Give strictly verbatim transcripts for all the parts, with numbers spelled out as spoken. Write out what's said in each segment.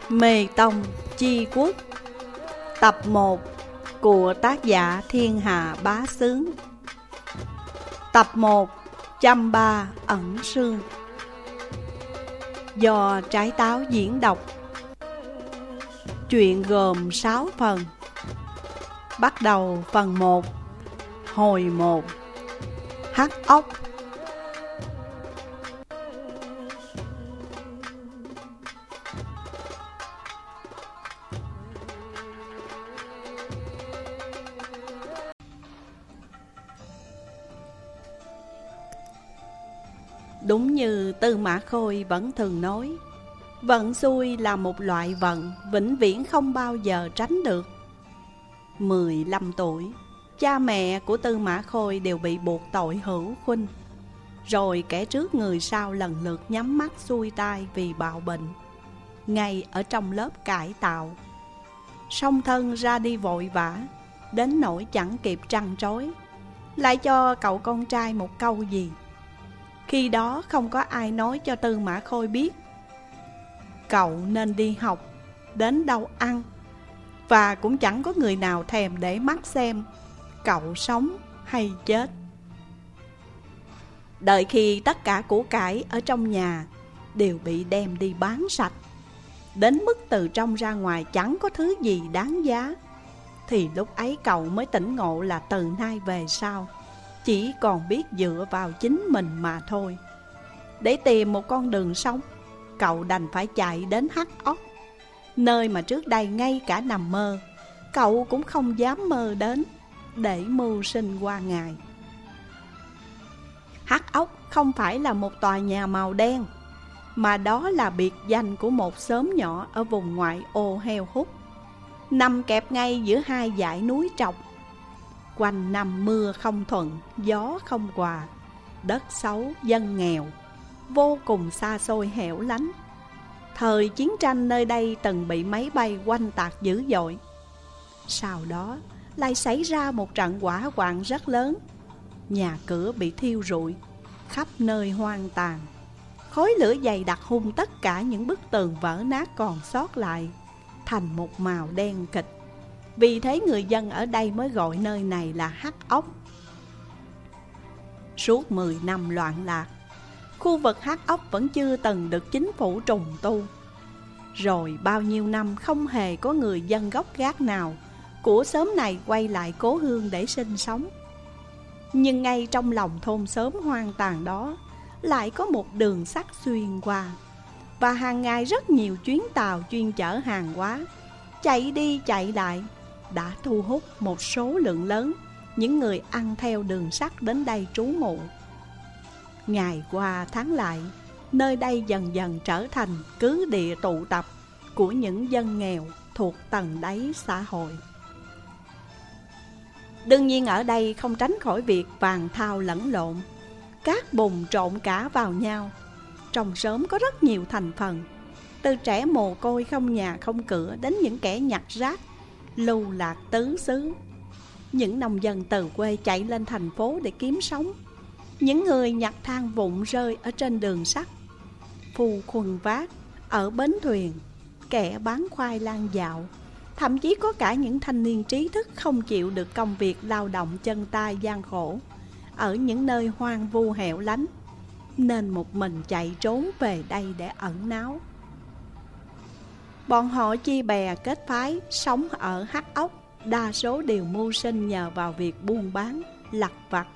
Mê Tông Chi Quốc, tập một của tác giả Thiên Hà Bá Xướng. Tập một, Chăm Ba Ẩn Sương, do Trái Táo diễn đọc. Chuyện gồm sáu phần. Bắt đầu phần một. Hồi một. Hắc ốc. Đúng như Tư Mã Khôi vẫn thường nói, vận xui là một loại vận vĩnh viễn không bao giờ tránh được. mười lăm tuổi, cha mẹ của Tư Mã Khôi đều bị buộc tội hữu khuynh. Rồi kẻ trước người sau lần lượt nhắm mắt xuôi tai vì bạo bệnh, ngay ở trong lớp cải tạo. Song thân ra đi vội vã, đến nỗi chẳng kịp trăn trối, lại cho cậu con trai một câu gì. Khi đó không có ai nói cho Tư Mã Khôi biết cậu nên đi học, đến đâu ăn. Và cũng chẳng có người nào thèm để mắt xem cậu sống hay chết. Đợi khi tất cả của cải ở trong nhà đều bị đem đi bán sạch, đến mức từ trong ra ngoài chẳng có thứ gì đáng giá, thì lúc ấy cậu mới tỉnh ngộ là từ nay về sau chỉ còn biết dựa vào chính mình mà thôi. Để tìm một con đường sống, cậu đành phải chạy đến Hắc Ốc, nơi mà trước đây ngay cả nằm mơ cậu cũng không dám mơ đến, để mưu sinh qua ngày. Hắc Ốc không phải là một tòa nhà màu đen, mà đó là biệt danh của một xóm nhỏ ở vùng ngoại ô heo hút, nằm kẹp ngay giữa hai dãy núi trọc. Quanh năm mưa không thuận, gió không quà, đất xấu, dân nghèo, vô cùng xa xôi hẻo lánh. Thời chiến tranh nơi đây từng bị máy bay oanh tạc dữ dội. Sau đó lại xảy ra một trận hỏa hoạn rất lớn, nhà cửa bị thiêu rụi, khắp nơi hoang tàn. Khói lửa dày đặc hun tất cả những bức tường vỡ nát còn sót lại thành một màu đen kịch. Vì thế người dân ở đây mới gọi nơi này là Hắc Ốc. Suốt mười năm loạn lạc, khu vực Hắc Ốc vẫn chưa từng được chính phủ trùng tu. Rồi bao nhiêu năm không hề có người dân gốc gác nào của xóm này quay lại cố hương để sinh sống. Nhưng ngay trong lòng thôn xóm hoang tàn đó lại có một đường sắt xuyên qua, và hàng ngày rất nhiều chuyến tàu chuyên chở hàng hóa chạy đi chạy lại, đã thu hút một số lượng lớn những người ăn theo đường sắt đến đây trú ngụ. Ngày qua tháng lại, nơi đây dần dần trở thành cứ địa tụ tập của những dân nghèo thuộc tầng đáy xã hội. Đương nhiên ở đây không tránh khỏi việc vàng thao lẫn lộn, cát bùn trộn cả vào nhau. Trong xóm có rất nhiều thành phần, từ trẻ mồ côi không nhà không cửa đến những kẻ nhặt rác lưu lạc tứ xứ, những nông dân từ quê chạy lên thành phố để kiếm sống, những người nhặt than vụn rơi ở trên đường sắt, phu khuân vác ở bến thuyền, kẻ bán khoai lang dạo. Thậm chí có cả những thanh niên trí thức không chịu được công việc lao động chân tay gian khổ ở những nơi hoang vu hẻo lánh, nên một mình chạy trốn về đây để ẩn náu. Bọn họ chia bè kết phái sống ở Hắc Ốc, đa số đều mưu sinh nhờ vào việc buôn bán, lặt vặt,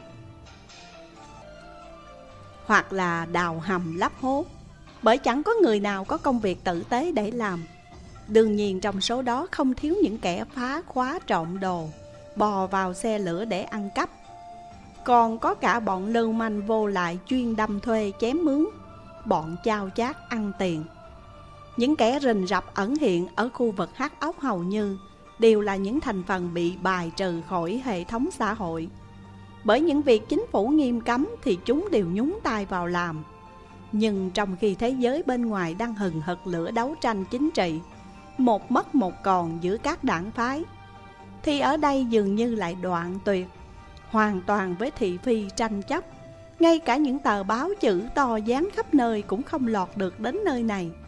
hoặc là đào hầm lấp hố, bởi chẳng có người nào có công việc tử tế để làm. Đương nhiên trong số đó không thiếu những kẻ phá khóa trộm đồ, bò vào xe lửa để ăn cắp. Còn có cả bọn lưu manh vô lại chuyên đâm thuê chém mướn, bọn chao chát ăn tiền. Những kẻ rình rập ẩn hiện ở khu vực Hắc Ốc hầu như đều là những thành phần bị bài trừ khỏi hệ thống xã hội. Bởi những việc chính phủ nghiêm cấm thì chúng đều nhúng tay vào làm. Nhưng trong khi thế giới bên ngoài đang hừng hực lửa đấu tranh chính trị, một mất một còn giữa các đảng phái, thì ở đây dường như lại đoạn tuyệt hoàn toàn với thị phi tranh chấp. Ngay cả những tờ báo chữ to dán khắp nơi cũng không lọt được đến nơi này.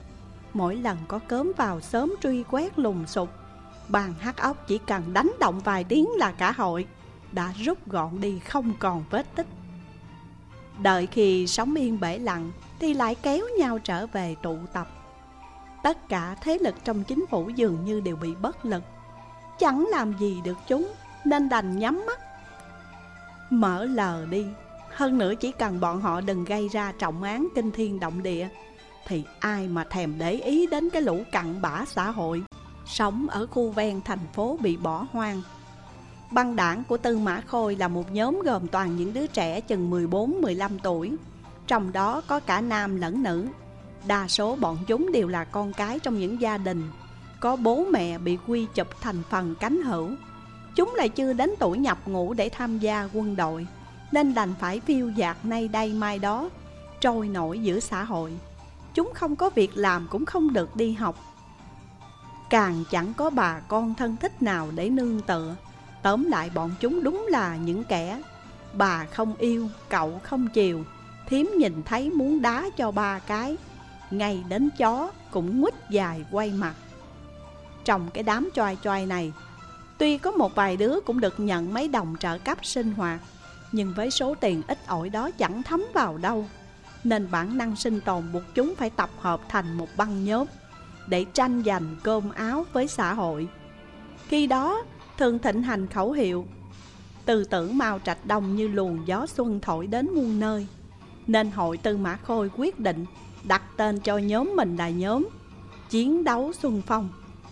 Mỗi lần có cớm vào sớm truy quét lùng sục, bàn hắc ốc chỉ cần đánh động vài tiếng là cả hội đã rút gọn đi không còn vết tích. Đợi khi sóng yên bể lặng thì lại kéo nhau trở về tụ tập. Tất cả thế lực trong chính phủ dường như đều bị bất lực, chẳng làm gì được chúng, nên đành nhắm mắt mở lờ đi. Hơn nữa chỉ cần bọn họ đừng gây ra trọng án kinh thiên động địa thì ai mà thèm để ý đến cái lũ cặn bã xã hội sống ở khu ven thành phố bị bỏ hoang. Băng đảng của Tư Mã Khôi là một nhóm gồm toàn những đứa trẻ chừng mười bốn mười lăm tuổi, trong đó có cả nam lẫn nữ. Đa số bọn chúng đều là con cái trong những gia đình có bố mẹ bị quy chụp thành phần cánh hữu. Chúng lại chưa đến tuổi nhập ngũ để tham gia quân đội, nên đành phải phiêu dạt nay đây mai đó, trôi nổi giữa xã hội. Chúng không có việc làm cũng không được đi học, càng chẳng có bà con thân thích nào để nương tựa. Tóm lại bọn chúng đúng là những kẻ bà không yêu, cậu không chiều, thím nhìn thấy muốn đá cho ba cái, ngay đến chó cũng nguýt dài quay mặt. Trong cái đám choai choai này, tuy có một vài đứa cũng được nhận mấy đồng trợ cấp sinh hoạt, nhưng với số tiền ít ỏi đó chẳng thấm vào đâu, nên bản năng sinh tồn buộc chúng phải tập hợp thành một băng nhóm để tranh giành cơm áo với xã hội. Khi đó thường thịnh hành khẩu hiệu tư tưởng Mao Trạch Đông như luồng gió xuân thổi đến muôn nơi, nên hội Tư Mã Khôi quyết định đặt tên cho nhóm mình là nhóm Chiến đấu Xuân Phong,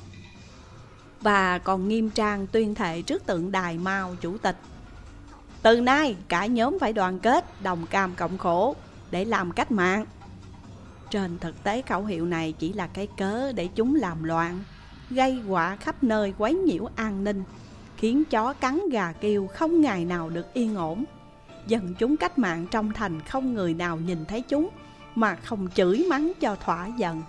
và còn nghiêm trang tuyên thệ trước tượng đài Mao chủ tịch: từ nay cả nhóm phải đoàn kết, đồng cam cộng khổ để làm cách mạng. Trên thực tế khẩu hiệu này chỉ là cái cớ để chúng làm loạn, gây họa khắp nơi, quấy nhiễu an ninh, khiến chó cắn gà kêu không ngày nào được yên ổn. Dân chúng cách mạng trong thành không người nào nhìn thấy chúng mà không chửi mắng cho thỏa giận.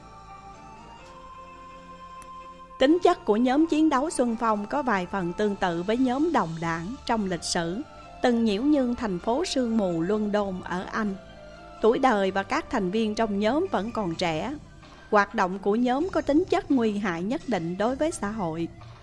Tính chất của nhóm Chiến đấu Xuân Phong có vài phần tương tự với nhóm Đồng Đảng trong lịch sử từng nhiễu nhương thành phố sương mù London ở Anh. Tuổi đời và các thành viên trong nhóm vẫn còn trẻ. Hoạt động của nhóm có tính chất nguy hại nhất định đối với xã hội.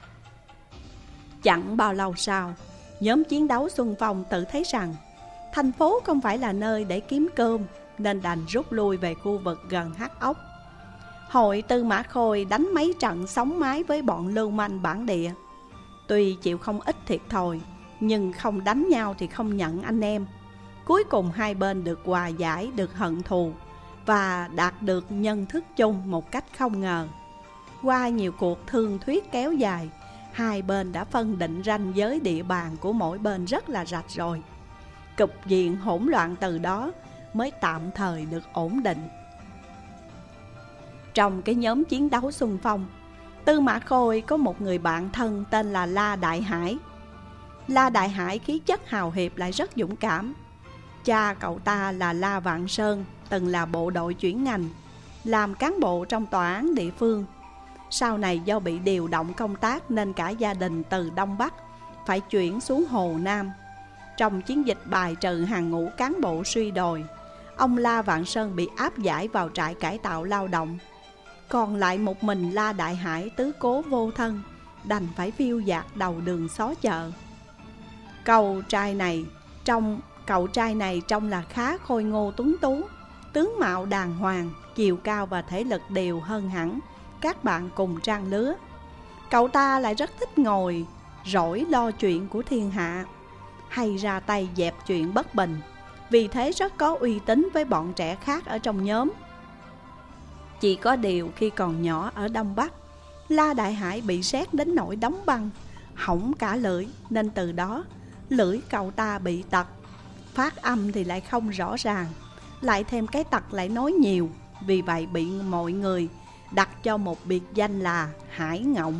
Chẳng bao lâu sau, nhóm Chiến đấu Xuân Phong tự thấy rằng thành phố không phải là nơi để kiếm cơm, nên đành rút lui về khu vực gần Hắc Ốc. Hội Tư Mã Khôi đánh mấy trận sóng mái với bọn lưu manh bản địa. Tuy chịu không ít thiệt thòi, nhưng không đánh nhau thì không nhận anh em. Cuối cùng hai bên được hòa giải, được hận thù và đạt được nhân thức chung một cách không ngờ. Qua nhiều cuộc thương thuyết kéo dài, hai bên đã phân định ranh giới địa bàn của mỗi bên rất là rạch rồi. Cục diện hỗn loạn từ đó mới tạm thời được ổn định. Trong cái nhóm Chiến đấu Xuân Phong, Tư Mã Khôi có một người bạn thân tên là La Đại Hải. La Đại Hải khí chất hào hiệp lại rất dũng cảm. Cha cậu ta là La Vạn Sơn, từng là bộ đội chuyển ngành, làm cán bộ trong tòa án địa phương. Sau này do bị điều động công tác nên cả gia đình từ Đông Bắc phải chuyển xuống Hồ Nam. Trong chiến dịch bài trừ hàng ngũ cán bộ suy đồi, ông La Vạn Sơn bị áp giải vào trại cải tạo lao động. Còn lại một mình La Đại Hải tứ cố vô thân, đành phải phiêu dạt đầu đường xó chợ. Cậu trai này trong cậu trai này trông là khá khôi ngô tuấn tú, tướng mạo đàng hoàng, chiều cao và thể lực đều hơn hẳn các bạn cùng trang lứa. Cậu ta lại rất thích ngồi rỗi lo chuyện của thiên hạ, hay ra tay dẹp chuyện bất bình, vì thế rất có uy tín với bọn trẻ khác ở trong nhóm. Chỉ có điều khi còn nhỏ ở Đông Bắc, La Đại Hải bị sét đến nỗi đóng băng, hỏng cả lưỡi, nên từ đó lưỡi cậu ta bị tật, phát âm thì lại không rõ ràng, lại thêm cái tật lại nói nhiều, vì vậy bị mọi người đặt cho một biệt danh là Hải Ngọng.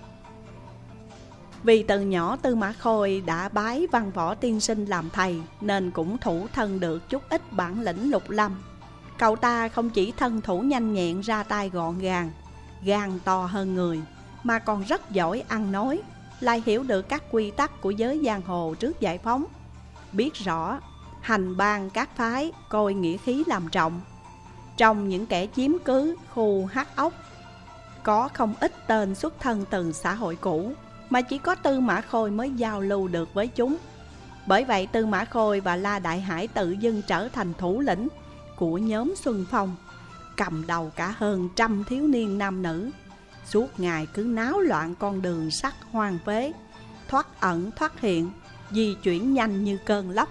Vì từ nhỏ Tư Mã Khôi đã bái văn võ tiên sinh làm thầy, nên cũng thủ thân được chút ít bản lĩnh lục lâm. Cậu ta không chỉ thân thủ nhanh nhẹn, ra tay gọn gàng, gan to hơn người, mà còn rất giỏi ăn nói, lại hiểu được các quy tắc của giới giang hồ trước giải phóng, biết rõ hành bang các phái, coi nghĩa khí làm trọng. Trong những kẻ chiếm cứ khu Hắc Ốc, có không ít tên xuất thân từ xã hội cũ, mà chỉ có Tư Mã Khôi mới giao lưu được với chúng. Bởi vậy Tư Mã Khôi và La Đại Hải tự dưng trở thành thủ lĩnh của nhóm Xuân Phong, cầm đầu cả hơn trăm thiếu niên nam nữ, suốt ngày cứ náo loạn con đường sắt hoang phế, thoát ẩn thoát hiện, di chuyển nhanh như cơn lốc.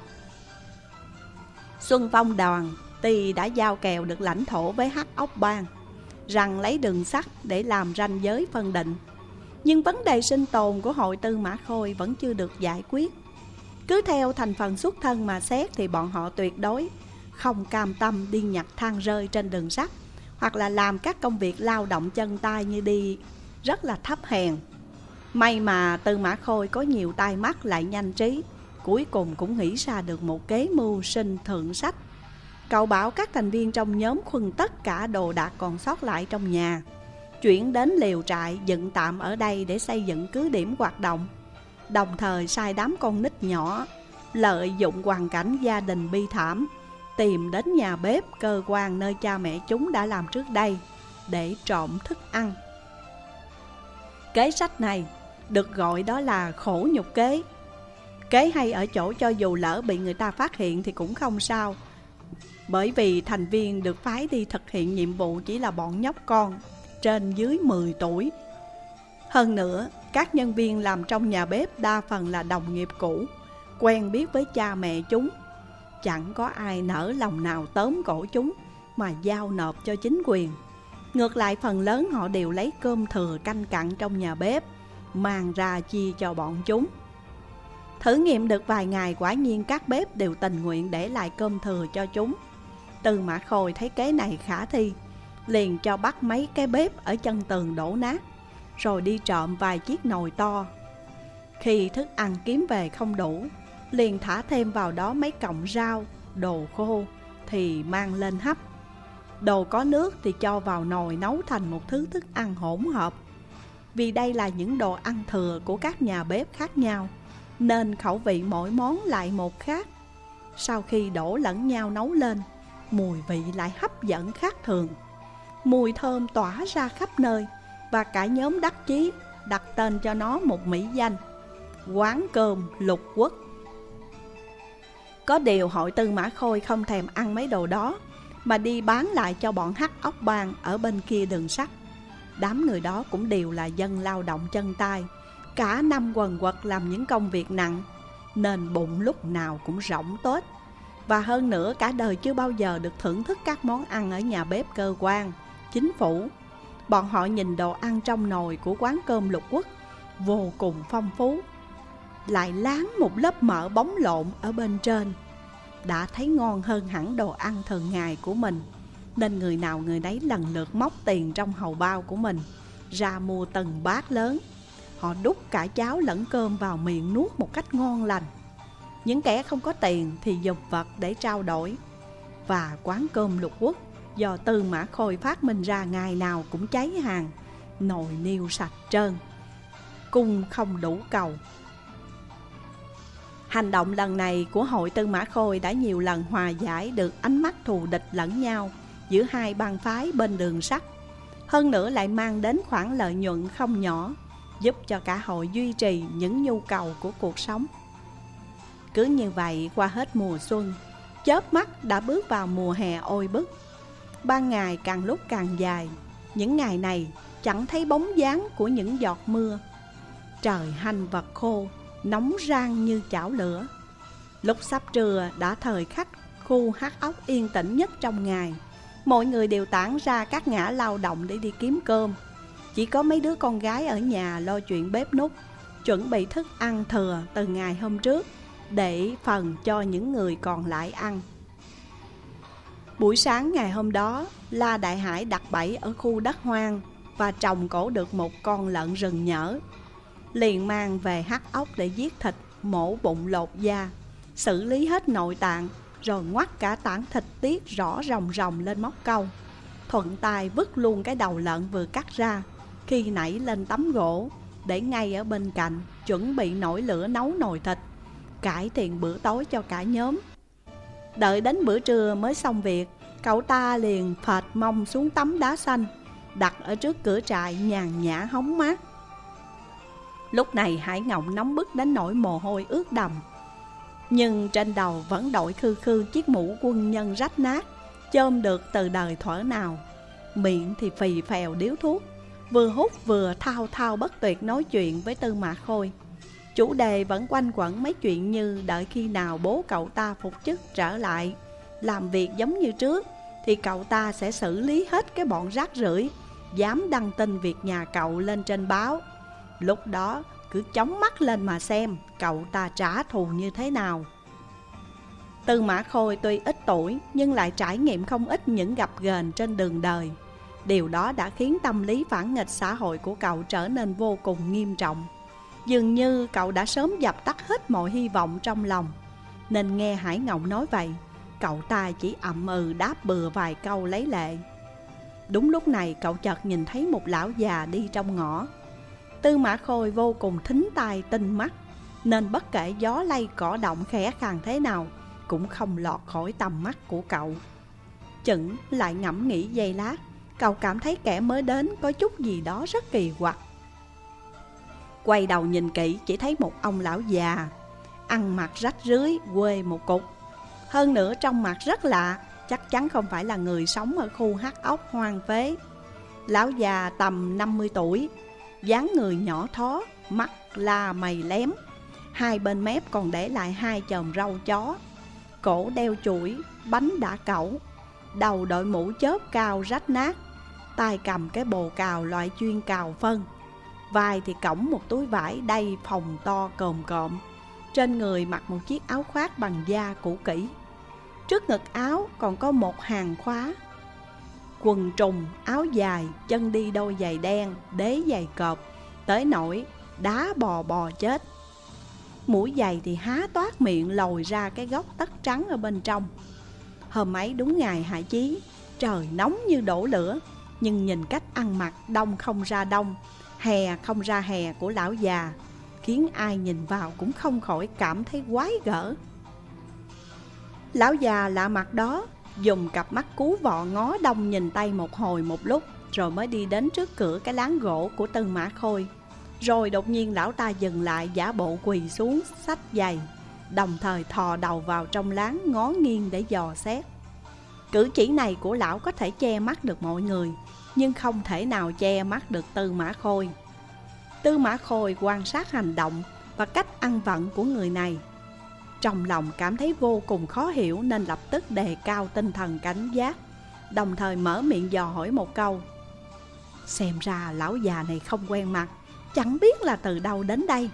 Xuân Phong đoàn tuy đã giao kèo được lãnh thổ với Hắc Ốc Bang, rằng lấy đường sắt để làm ranh giới phân định, nhưng vấn đề sinh tồn của hội Tư Mã Khôi vẫn chưa được giải quyết. Cứ theo thành phần xuất thân mà xét thì bọn họ tuyệt đối không cam tâm đi nhặt than rơi trên đường sắt, hoặc là làm các công việc lao động chân tay như đi rất là thấp hèn. May mà Tư Mã Khôi có nhiều tai mắt lại nhanh trí, cuối cùng cũng nghĩ ra được một kế mưu sinh thượng sách. Cậu bảo các thành viên trong nhóm khuân tất cả đồ đạc còn sót lại trong nhà, chuyển đến liều trại dựng tạm ở đây để xây dựng cứ điểm hoạt động, đồng thời sai đám con nít nhỏ lợi dụng hoàn cảnh gia đình bi thảm, tìm đến nhà bếp, cơ quan nơi cha mẹ chúng đã làm trước đây để trộm thức ăn. Kế sách này được gọi đó là khổ nhục kế. Kế hay ở chỗ cho dù lỡ bị người ta phát hiện thì cũng không sao, bởi vì thành viên được phái đi thực hiện nhiệm vụ chỉ là bọn nhóc con trên dưới mười tuổi. Hơn nữa, các nhân viên làm trong nhà bếp đa phần là đồng nghiệp cũ, quen biết với cha mẹ chúng. Chẳng có ai nỡ lòng nào tóm cổ chúng mà giao nộp cho chính quyền. Ngược lại phần lớn họ đều lấy cơm thừa canh cặn trong nhà bếp mang ra chia cho bọn chúng. Thử nghiệm được vài ngày, quả nhiên các bếp đều tình nguyện để lại cơm thừa cho chúng. Tư Mã Khôi thấy kế này khả thi, liền cho bắt mấy cái bếp ở chân tường đổ nát, rồi đi trộm vài chiếc nồi to. Khi thức ăn kiếm về không đủ, liền thả thêm vào đó mấy cọng rau, đồ khô thì mang lên hấp. Đồ có nước thì cho vào nồi nấu thành một thứ thức ăn hỗn hợp. Vì đây là những đồ ăn thừa của các nhà bếp khác nhau, nên khẩu vị mỗi món lại một khác. Sau khi đổ lẫn nhau nấu lên, mùi vị lại hấp dẫn khác thường. Mùi thơm tỏa ra khắp nơi, và cả nhóm đắc chí đặt tên cho nó một mỹ danh: Quán Cơm Lục Quốc. Có điều hội Tư Mã Khôi không thèm ăn mấy đồ đó, mà đi bán lại cho bọn Hắc Ốc Bang ở bên kia đường sắt. Đám người đó cũng đều là dân lao động chân tay, cả năm quần quật làm những công việc nặng, nên bụng lúc nào cũng rỗng tuếch. Và hơn nữa cả đời chưa bao giờ được thưởng thức các món ăn ở nhà bếp cơ quan, chính phủ. Bọn họ nhìn đồ ăn trong nồi của Quán Cơm Lục Quốc vô cùng phong phú, lại láng một lớp mỡ bóng lộn ở bên trên, đã thấy ngon hơn hẳn đồ ăn thường ngày của mình, nên người nào người nấy lần lượt móc tiền trong hầu bao của mình ra mua từng bát lớn. Họ đút cả cháo lẫn cơm vào miệng nuốt một cách ngon lành. Những kẻ không có tiền thì dùng vật để trao đổi. Và Quán Cơm Lục Quốc do Tư Mã Khôi phát minh ra ngày nào cũng cháy hàng, nồi niêu sạch trơn, cung không đủ cầu. Hành động lần này của hội Tư Mã Khôi đã nhiều lần hòa giải được ánh mắt thù địch lẫn nhau giữa hai bang phái bên đường sắt. Hơn nữa lại mang đến khoản lợi nhuận không nhỏ, giúp cho cả hội duy trì những nhu cầu của cuộc sống. Cứ như vậy qua hết mùa xuân, chớp mắt đã bước vào mùa hè oi bức. Ban ngày càng lúc càng dài, những ngày này chẳng thấy bóng dáng của những giọt mưa. Trời hanh vật khô, nóng rang như chảo lửa. Lúc sắp trưa đã thời khắc khu Hắc Ốc yên tĩnh nhất trong ngày. Mọi người đều tản ra các ngã lao động để đi kiếm cơm. Chỉ có mấy đứa con gái ở nhà lo chuyện bếp núc, chuẩn bị thức ăn thừa từ ngày hôm trước để phần cho những người còn lại ăn. Buổi sáng ngày hôm đó, La Đại Hải đặt bẫy ở khu đất hoang và trồng cổ được một con lợn rừng nhỡ. Liền mang về Hắc Ốc để giết thịt, mổ bụng lột da, xử lý hết nội tạng, rồi ngoắt cả tảng thịt tiết rõ ròng ròng lên móc câu. Thuận tay vứt luôn cái đầu lợn vừa cắt ra khi nãy lên tấm gỗ, để ngay ở bên cạnh, chuẩn bị nổi lửa nấu nồi thịt, cải thiện bữa tối cho cả nhóm. Đợi đến bữa trưa mới xong việc, Cậu ta liền phệt mông xuống tấm đá xanh, đặt ở trước cửa trại nhàn nhã hóng mát. Lúc này Hải Ngộng nóng bức đến nỗi mồ hôi ướt đầm, nhưng trên đầu vẫn đội khư khư chiếc mũ quân nhân rách nát, chôm được từ đời thuở nào. Miệng thì phì phèo điếu thuốc, vừa hút vừa thao thao bất tuyệt nói chuyện với Tư Mã Khôi. Chủ đề vẫn quanh quẩn mấy chuyện như đợi khi nào bố cậu ta phục chức trở lại làm việc giống như trước, thì cậu ta sẽ xử lý hết cái bọn rác rưởi dám đăng tin việc nhà cậu lên trên báo. Lúc đó cứ chóng mắt lên mà xem cậu ta trả thù như thế nào. Tư Mã Khôi tuy ít tuổi nhưng lại trải nghiệm không ít những gặp ghềnh trên đường đời. Điều đó đã khiến tâm lý phản nghịch xã hội của cậu trở nên vô cùng nghiêm trọng. Dường như cậu đã sớm dập tắt hết mọi hy vọng trong lòng, nên nghe Hải Ngộng nói vậy, cậu ta chỉ ậm ừ đáp bừa vài câu lấy lệ. Đúng lúc này cậu chợt nhìn thấy một lão già đi trong ngõ. Tư Mã Khôi vô cùng thính tai tinh mắt, nên bất kể gió lay cỏ động khẽ khàng thế nào cũng không lọt khỏi tầm mắt của cậu. Chững lại ngẫm nghĩ giây lát, cậu cảm thấy kẻ mới đến có chút gì đó rất kỳ quặc. Quay đầu nhìn kỹ chỉ thấy một ông lão già, ăn mặc rách rưới, quê một cục. Hơn nữa trong mặt rất lạ, chắc chắn không phải là người sống ở khu hắc ốc hoang phế. Lão già tầm năm mươi tuổi, dáng người nhỏ thó, mắt la mày lém, hai bên mép còn để lại hai chòm râu chó. Cổ đeo chuỗi, bánh đã cẩu, đầu đội mũ chớp cao rách nát, tay cầm cái bồ cào loại chuyên cào phân, vai thì cõng một túi vải đầy phồng to cồm cộm. Trên người mặc một chiếc áo khoác bằng da cũ kỹ, trước ngực áo còn có một hàng khóa. Quần trùng, áo dài, chân đi đôi giày đen, đế giày cọp, tới nỗi đá bò bò chết. Mũi giày thì há toát miệng lồi ra cái gốc tất trắng ở bên trong. Hôm ấy đúng ngày hạ chí, trời nóng như đổ lửa, nhưng nhìn cách ăn mặc đông không ra đông, hè không ra hè của lão già, khiến ai nhìn vào cũng không khỏi cảm thấy quái gở. Lão già lạ mặt đó dùng cặp mắt cú vọ ngó đông nhìn tay một hồi một lúc, rồi mới đi đến trước cửa cái láng gỗ của Tư Mã Khôi. Rồi đột nhiên lão ta dừng lại, giả bộ quỳ xuống xách giày, đồng thời thò đầu vào trong láng ngó nghiêng để dò xét. Cử chỉ này của lão có thể che mắt được mọi người, nhưng không thể nào che mắt được Tư Mã Khôi. Tư Mã Khôi quan sát hành động và cách ăn vận của người này, trong lòng cảm thấy vô cùng khó hiểu, nên lập tức đề cao tinh thần cảnh giác, đồng thời mở miệng dò hỏi một câu. Xem ra lão già này không quen mặt, chẳng biết là từ đâu đến đây.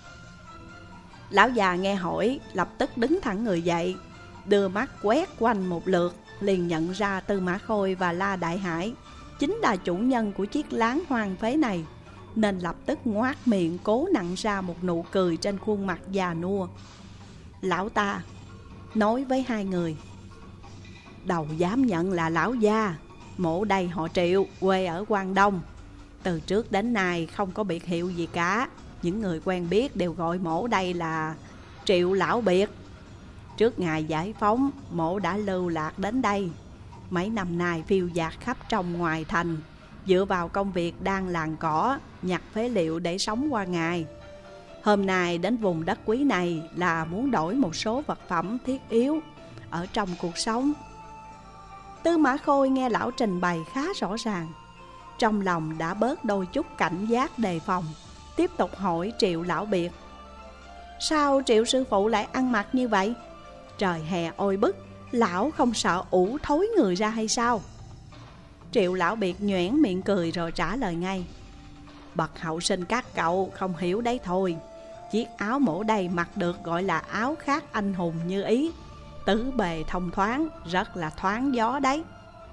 Lão già nghe hỏi lập tức đứng thẳng người dậy, đưa mắt quét quanh một lượt, liền nhận ra Tư Mã Khôi và La Đại Hải chính là chủ nhân của chiếc láng hoang phế này, nên lập tức ngoác miệng cố nặn ra một nụ cười trên khuôn mặt già nua. Lão ta nói với hai người: Đầu dám nhận là lão gia, mộ đây họ Triệu, quê ở Quang Đông. Từ trước đến nay không có biệt hiệu gì cả, những người quen biết đều gọi mộ đây là Triệu Lão Biệt. Trước ngày giải phóng, mộ đã lưu lạc đến đây, mấy năm nay phiêu dạt khắp trong ngoài thành, dựa vào công việc đang làng cỏ, nhặt phế liệu để sống qua ngày. Hôm nay đến vùng đất quý này là muốn đổi một số vật phẩm thiết yếu ở trong cuộc sống. Tư Mã Khôi nghe lão trình bày khá rõ ràng, trong lòng đã bớt đôi chút cảnh giác đề phòng, tiếp tục hỏi Triệu Lão Biệt: Sao Triệu sư phụ lại ăn mặc như vậy? Trời hè oi bức, lão không sợ ủ thối người ra hay sao? Triệu Lão Biệt nhoẻn miệng cười rồi trả lời ngay: Bậc hậu sinh các cậu không hiểu đấy thôi. Chiếc áo mổ đây mặc được gọi là áo khác anh hùng như ý, tứ bề thông thoáng, rất là thoáng gió đấy.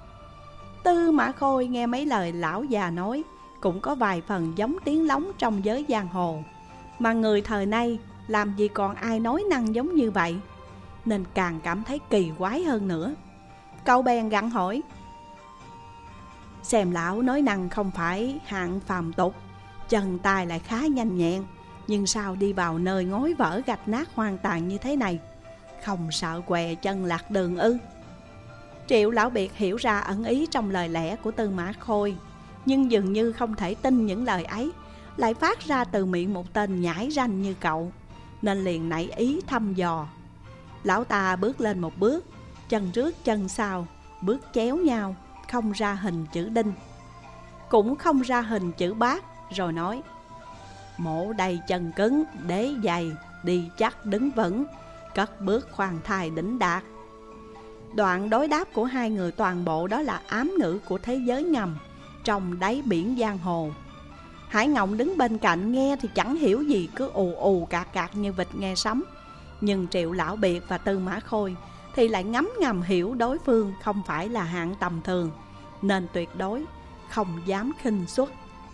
Tư Mã Khôi nghe mấy lời lão già nói cũng có vài phần giống tiếng lóng trong giới giang hồ, mà người thời nay làm gì còn ai nói năng giống như vậy, nên càng cảm thấy kỳ quái hơn nữa. Cậu bèn gặng hỏi: Xem lão nói năng không phải hạng phàm tục, chân tay lại khá nhanh nhẹn, nhưng sao đi vào nơi ngói vỡ gạch nát hoang tàn như thế này, không sợ què chân lạc đường ư? Triệu Lão Biệt hiểu ra ẩn ý trong lời lẽ của Tư Mã Khôi, nhưng dường như không thể tin những lời ấy lại phát ra từ miệng một tên nhãi ranh như cậu, nên liền nảy ý thăm dò. Lão ta bước lên một bước, chân trước chân sau, bước chéo nhau, không ra hình chữ đinh, cũng không ra hình chữ bát, rồi nói: Mổ đầy chân cứng, đế dày, đi chắc đứng vững, cất bước khoan thai đỉnh đạt. Đoạn đối đáp của hai người toàn bộ đó là ám ngữ của thế giới ngầm trong đáy biển giang hồ. Hải Ngộng đứng bên cạnh nghe thì chẳng hiểu gì, cứ ù ù cạc cạc như vịt nghe sấm. Nhưng Triệu Lão Biệt và Tư Mã Khôi thì lại ngấm ngầm hiểu đối phương không phải là hạng tầm thường, nên tuyệt đối không dám khinh suất.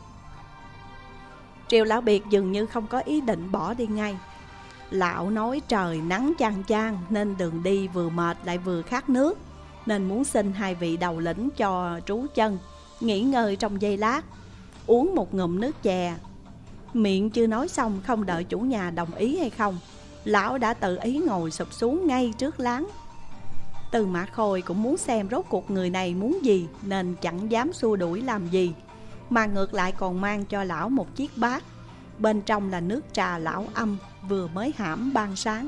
Triệu Lão Biệt dường như không có ý định bỏ đi ngay. Lão nói trời nắng chang chang nên đường đi vừa mệt lại vừa khát nước, nên muốn xin hai vị đầu lĩnh cho trú chân, nghỉ ngơi trong giây lát, uống một ngụm nước chè. Miệng chưa nói xong, không đợi chủ nhà đồng ý hay không, lão đã tự ý ngồi sụp xuống ngay trước láng. Tư Mã Khôi cũng muốn xem rốt cuộc người này muốn gì, nên chẳng dám xua đuổi làm gì, mà ngược lại còn mang cho lão một chiếc bát, bên trong là nước trà lão âm vừa mới hãm ban sáng.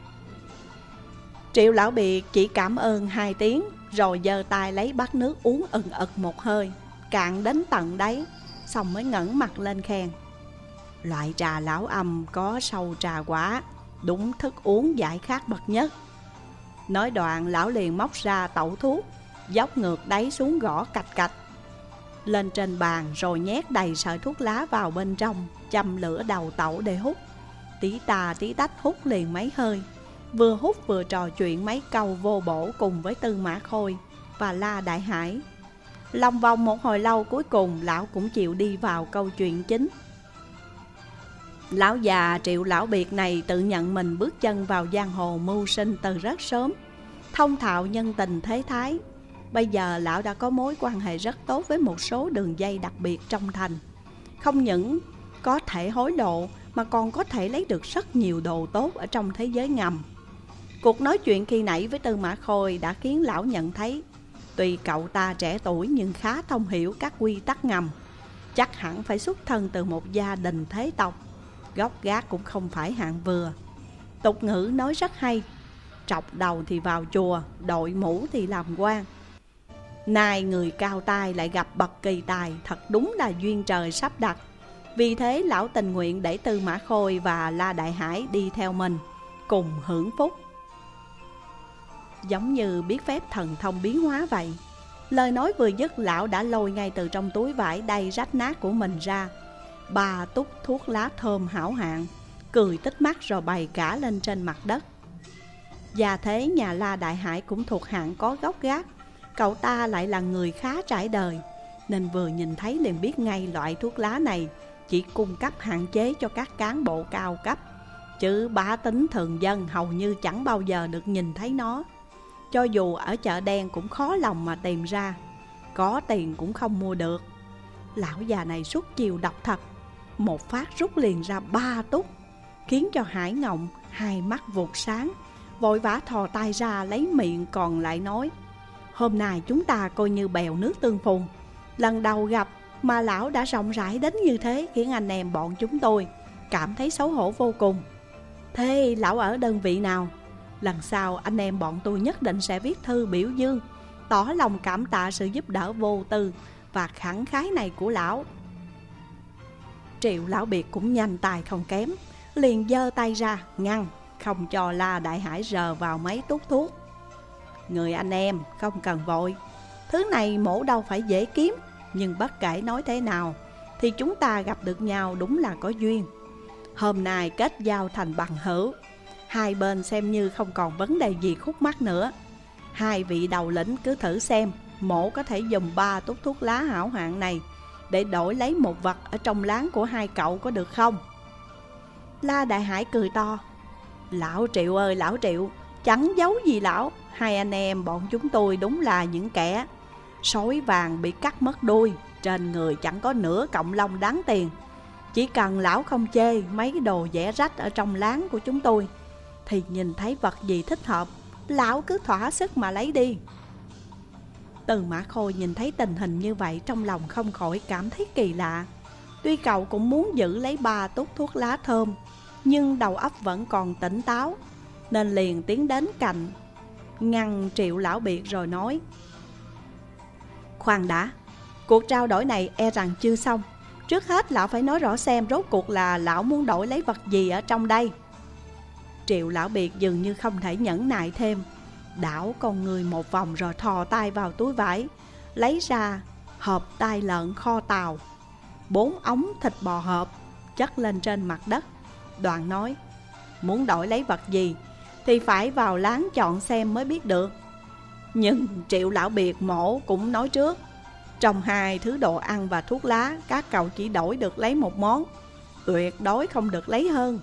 Triệu Lão Biệt chỉ cảm ơn hai tiếng, rồi giơ tay lấy bát nước uống ừng ực một hơi, cạn đến tận đáy, xong mới ngẩng mặt lên khen: Loại trà lão âm có sâu trà quả, đúng thức uống giải khát bậc nhất. Nói đoạn lão liền móc ra tẩu thuốc, dốc ngược đáy xuống gõ cạch cạch lên trên bàn, rồi nhét đầy sợi thuốc lá vào bên trong, châm lửa đầu tẩu để hút. Tí tà tí tách hút liền mấy hơi, vừa hút vừa trò chuyện mấy câu vô bổ cùng với Tư Mã Khôi và La Đại Hải. Lòng vòng một hồi lâu, cuối cùng lão cũng chịu đi vào câu chuyện chính. Lão già Triệu Lão Biệt này tự nhận mình bước chân vào giang hồ mưu sinh từ rất sớm, thông thạo nhân tình thế thái. Bây giờ lão đã có mối quan hệ rất tốt với một số đường dây đặc biệt trong thành, không những có thể hối lộ mà còn có thể lấy được rất nhiều đồ tốt ở trong thế giới ngầm. Cuộc nói chuyện khi nãy với Tư Mã Khôi đã khiến lão nhận thấy, tuy cậu ta trẻ tuổi nhưng khá thông hiểu các quy tắc ngầm, chắc hẳn phải xuất thân từ một gia đình thế tộc, gốc gác cũng không phải hạng vừa. Tục ngữ nói rất hay: trọc đầu thì vào chùa, đội mũ thì làm quan. Nay người cao tài lại gặp bậc kỳ tài, thật đúng là duyên trời sắp đặt. Vì thế lão tình nguyện để Tư Mã Khôi và La Đại Hải đi theo mình, cùng hưởng phúc. Giống như biết phép thần thông biến hóa vậy. Lời nói vừa dứt, lão đã lôi ngay từ trong túi vải đầy rách nát của mình ra ba túc thuốc lá thơm hảo hạng, cười tích mắt rồi bày cả lên trên mặt đất. Và thế nhà La Đại Hải cũng thuộc hạng có gốc gác. Cậu ta lại là người khá trải đời, nên vừa nhìn thấy liền biết ngay loại thuốc lá này chỉ cung cấp hạn chế cho các cán bộ cao cấp, chứ bá tính thường dân hầu như chẳng bao giờ được nhìn thấy nó. Cho dù ở chợ đen cũng khó lòng mà tìm ra, có tiền cũng không mua được. Lão già này suốt chiều độc thật, một phát rút liền ra ba túc, khiến cho Hải Ngộng hai mắt vụt sáng, vội vã thò tay ra lấy miệng còn lại nói: Hôm nay chúng ta coi như bèo nước tương phùng, lần đầu gặp mà lão đã rộng rãi đến như thế, khiến anh em bọn chúng tôi cảm thấy xấu hổ vô cùng. Thế lão ở đơn vị nào? Lần sau anh em bọn tôi nhất định sẽ viết thư biểu dương, tỏ lòng cảm tạ sự giúp đỡ vô tư và khẳng khái này của lão. Triệu Lão Biệt cũng nhanh tài không kém, liền giơ tay ra ngăn, không cho La Đại Hải rờ vào mấy tút thuốc. Người anh em không cần vội, thứ này mổ đâu phải dễ kiếm, nhưng bất kể nói thế nào thì chúng ta gặp được nhau đúng là có duyên. Hôm nay kết giao thành bằng hữu, hai bên xem như không còn vấn đề gì khúc mắc nữa. Hai vị đầu lĩnh cứ thử xem, mổ có thể dùng ba tút thuốc lá hảo hạng này để đổi lấy một vật ở trong láng của hai cậu có được không? La Đại Hải cười to: Lão Triệu ơi lão Triệu, chẳng giấu gì lão, hai anh em bọn chúng tôi đúng là những kẻ sói vàng bị cắt mất đuôi, trên người chẳng có nửa cọng lông đáng tiền. Chỉ cần lão không chê mấy đồ vẽ rách ở trong láng của chúng tôi, thì nhìn thấy vật gì thích hợp, lão cứ thỏa sức mà lấy đi. Từ Mã Khôi nhìn thấy tình hình như vậy, trong lòng không khỏi cảm thấy kỳ lạ. Tuy cậu cũng muốn giữ lấy ba tút thuốc lá thơm, nhưng đầu óc vẫn còn tỉnh táo, nên liền tiến đến cạnh, ngăn Triệu Lão Biệt rồi nói: Khoan đã, cuộc trao đổi này e rằng chưa xong. Trước hết lão phải nói rõ xem rốt cuộc là lão muốn đổi lấy vật gì ở trong đây. Triệu Lão Biệt dường như không thể nhẫn nại thêm, đảo con người một vòng rồi thò tay vào túi vải, lấy ra hộp tai lợn kho tàu, bốn ống thịt bò hộp chất lên trên mặt đất. Đoạn nói: Muốn đổi lấy vật gì thì phải vào láng chọn xem mới biết được. Nhưng Triệu Lão Biệt mổ cũng nói trước, trong hai thứ đồ ăn và thuốc lá, các cậu chỉ đổi được lấy một món, tuyệt đối không được lấy hơn.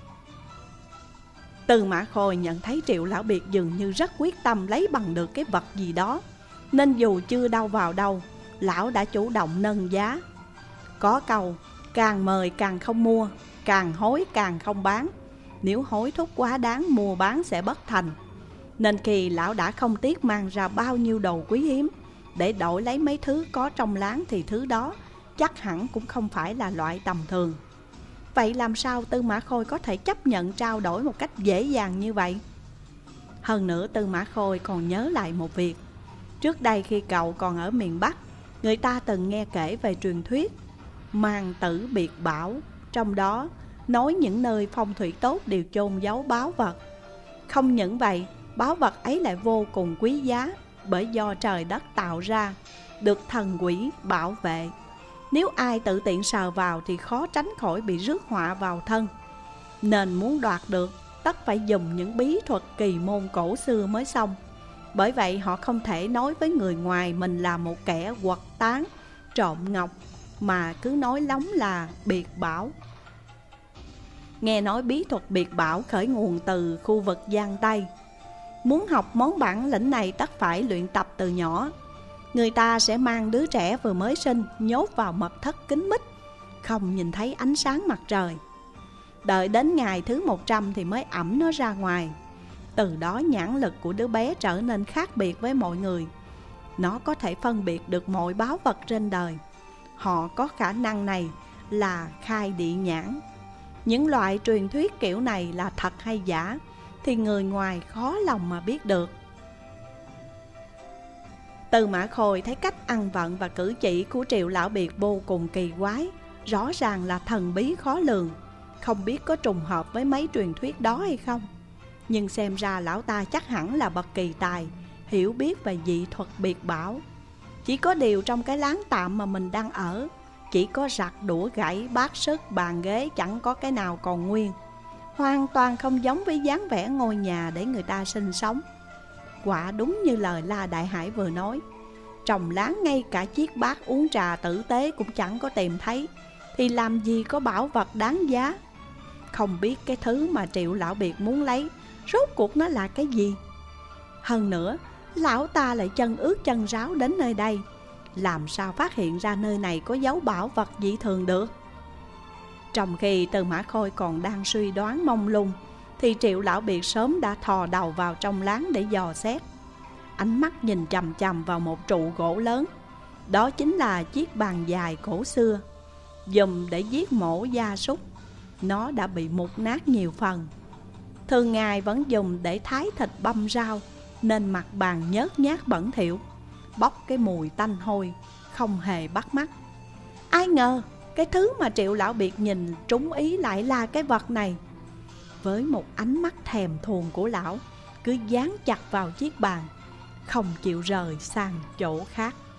Từ Mã Khôi nhận thấy Triệu Lão Biệt dường như rất quyết tâm lấy bằng được cái vật gì đó, nên dù chưa đâu vào đâu, lão đã chủ động nâng giá. Có câu, càng mời càng không mua, càng hối càng không bán. Nếu hối thúc quá đáng, mua bán sẽ bất thành. Nên khi lão đã không tiếc mang ra bao nhiêu đồ quý hiếm để đổi lấy mấy thứ có trong láng, thì thứ đó chắc hẳn cũng không phải là loại tầm thường. Vậy làm sao Tư Mã Khôi có thể chấp nhận trao đổi một cách dễ dàng như vậy? Hơn nữa Tư Mã Khôi còn nhớ lại một việc. Trước đây khi cậu còn ở miền Bắc, người ta từng nghe kể về truyền thuyết Màn Tử Biệt Bảo, trong đó nói những nơi phong thủy tốt đều chôn giấu báu vật. Không những vậy, báu vật ấy lại vô cùng quý giá, bởi do trời đất tạo ra, được thần quỷ bảo vệ. Nếu ai tự tiện sờ vào thì khó tránh khỏi bị rước họa vào thân. Nên muốn đoạt được, tất phải dùng những bí thuật kỳ môn cổ xưa mới xong. Bởi vậy họ không thể nói với người ngoài mình là một kẻ quật tán, trộm ngọc, mà cứ nói lóng là biệt bảo. Nghe nói bí thuật biệt bảo khởi nguồn từ khu vực Giang Tây. Muốn học món bản lĩnh này tất phải luyện tập từ nhỏ. Người ta sẽ mang đứa trẻ vừa mới sinh nhốt vào mật thất kín mít, không nhìn thấy ánh sáng mặt trời. Đợi đến ngày thứ một trăm thì mới ẵm nó ra ngoài. Từ đó nhãn lực của đứa bé trở nên khác biệt với mọi người. Nó có thể phân biệt được mọi báu vật trên đời. Họ có khả năng này là khai địa nhãn. Những loại truyền thuyết kiểu này là thật hay giả thì người ngoài khó lòng mà biết được. Từ Mã Khôi thấy cách ăn vận và cử chỉ của Triệu Lão Biệt vô cùng kỳ quái, rõ ràng là thần bí khó lường. Không biết có trùng hợp với mấy truyền thuyết đó hay không. Nhưng xem ra lão ta chắc hẳn là bậc kỳ tài, hiểu biết về dị thuật biệt bảo. Chỉ có điều trong cái láng tạm mà mình đang ở, chỉ có rặt đũa gãy, bát sứt, bàn ghế chẳng có cái nào còn nguyên. Hoàn toàn không giống với dáng vẻ ngôi nhà để người ta sinh sống. Quả đúng như lời La Đại Hải vừa nói, trong láng ngay cả chiếc bát uống trà tử tế cũng chẳng có tìm thấy, thì làm gì có bảo vật đáng giá. Không biết cái thứ mà Triệu Lão Biệt muốn lấy rốt cuộc nó là cái gì. Hơn nữa, lão ta lại chân ướt chân ráo đến nơi đây, làm sao phát hiện ra nơi này có dấu bảo vật dị thường được. Trong khi Từ Mã Khôi còn đang suy đoán mông lung, thì Triệu Lão Biệt sớm đã thò đầu vào trong láng để dò xét. Ánh mắt nhìn chằm chằm vào một trụ gỗ lớn. Đó chính là chiếc bàn dài cổ xưa, dùng để giết mổ gia súc. Nó đã bị mục nát nhiều phần. Thường ngày vẫn dùng để thái thịt băm rau, nên mặt bàn nhớt nhát bẩn thỉu, bốc cái mùi tanh hôi, không hề bắt mắt. Ai ngờ cái thứ mà Triệu Lão Biệt nhìn trúng ý lại là cái vật này. Với một ánh mắt thèm thuồng của lão, cứ dán chặt vào chiếc bàn, không chịu rời sang chỗ khác.